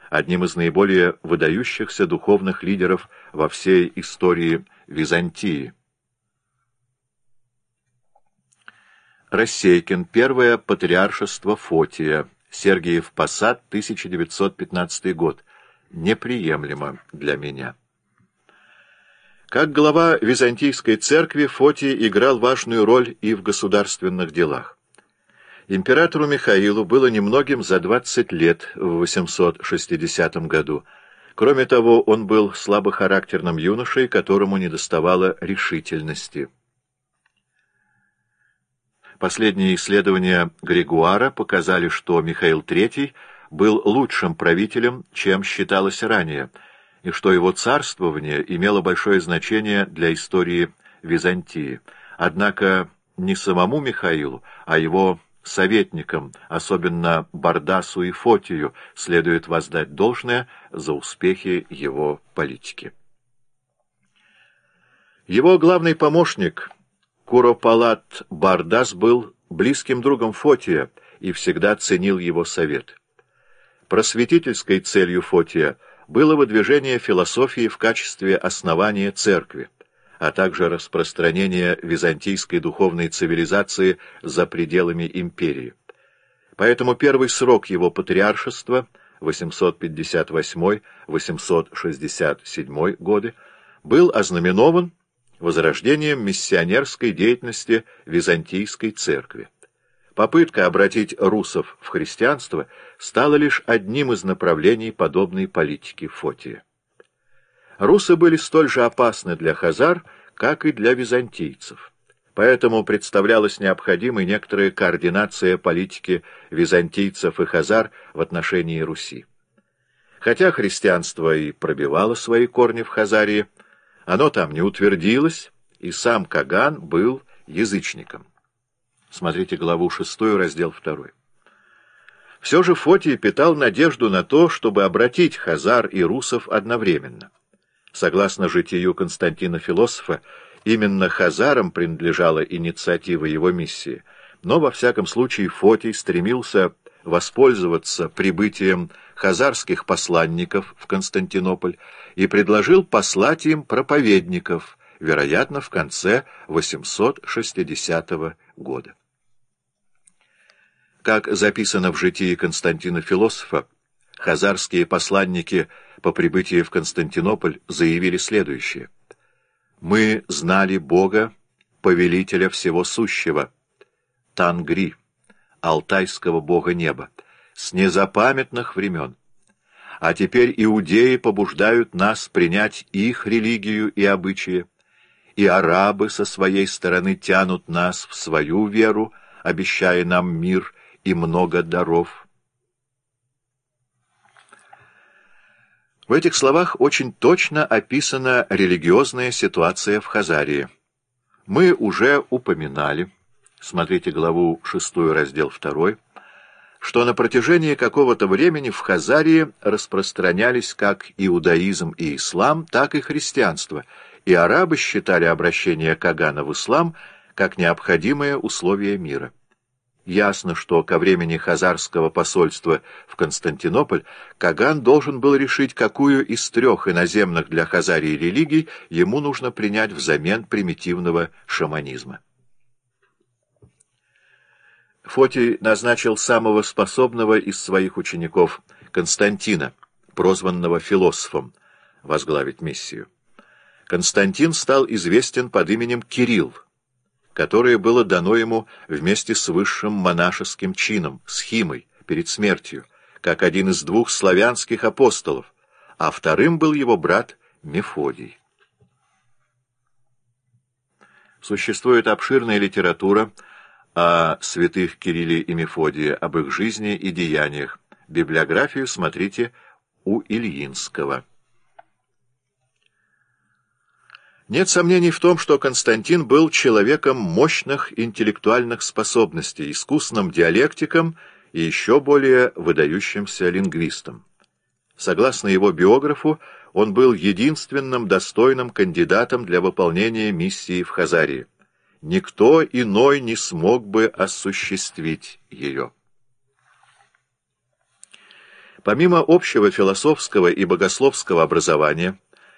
одним из наиболее выдающихся духовных лидеров во всей истории Византии. Рассейкин. Первое патриаршество Фотия. Сергиев Посад, 1915 год. Неприемлемо для меня. Как глава Византийской церкви Фотий играл важную роль и в государственных делах. Императору Михаилу было немногим за 20 лет в 860 году. Кроме того, он был слабохарактерным юношей, которому недоставало решительности. Последние исследования Григуара показали, что Михаил III был лучшим правителем, чем считалось ранее, и что его царствование имело большое значение для истории Византии. Однако не самому Михаилу, а его советникам, особенно Бардасу и Фотию, следует воздать должное за успехи его политики. Его главный помощник Куропалат Бардас был близким другом Фотия и всегда ценил его совет. Просветительской целью Фотия было выдвижение философии в качестве основания церкви, а также распространение византийской духовной цивилизации за пределами империи. Поэтому первый срок его патриаршества, 858-867 годы, был ознаменован возрождением миссионерской деятельности Византийской церкви. Попытка обратить русов в христианство стала лишь одним из направлений подобной политики Фотия. Русы были столь же опасны для хазар, как и для византийцев. Поэтому представлялась необходимой некоторая координация политики византийцев и хазар в отношении Руси. Хотя христианство и пробивало свои корни в Хазарии, оно там не утвердилось, и сам Каган был язычником. Смотрите главу 6, раздел 2. Все же Фотий питал надежду на то, чтобы обратить хазар и русов одновременно. Согласно житию Константина Философа, именно хазарам принадлежала инициатива его миссии, но во всяком случае Фотий стремился воспользоваться прибытием хазарских посланников в Константинополь и предложил послать им проповедников, вероятно, в конце 860 года. Как записано в житии Константина Философа, хазарские посланники по прибытии в Константинополь заявили следующее: «Мы знали Бога, повелителя всего сущего, Тангри, алтайского бога неба, с незапамятных времен. А теперь иудеи побуждают нас принять их религию и обычаи, и арабы со своей стороны тянут нас в свою веру, обещая нам мир и много даров». В этих словах очень точно описана религиозная ситуация в Хазарии. Мы уже упоминали, смотрите главу 6, раздел 2, что на протяжении какого-то времени в Хазарии распространялись как иудаизм и ислам, так и христианство, и арабы считали обращение Кагана в ислам как необходимое условие мира. Ясно, что ко времени хазарского посольства в Константинополь Каган должен был решить, какую из трех иноземных для Хазарии религий ему нужно принять взамен примитивного шаманизма. Фотий назначил самого способного из своих учеников, Константина, прозванного философом, возглавить миссию. Константин стал известен под именем Кирилл, которое было дано ему вместе с высшим монашеским чином, схимой, перед смертью, как один из двух славянских апостолов, а вторым был его брат Мефодий. Существует обширная литература о святых Кирилле и Мефодии, об их жизни и деяниях. Библиографию смотрите у Ильинского. Нет сомнений в том, что Константин был человеком мощных интеллектуальных способностей, искусным диалектиком и еще более выдающимся лингвистом. Согласно его биографу, он был единственным достойным кандидатом для выполнения миссии в Хазарии. Никто иной не смог бы осуществить ее. Помимо общего философского и богословского образования,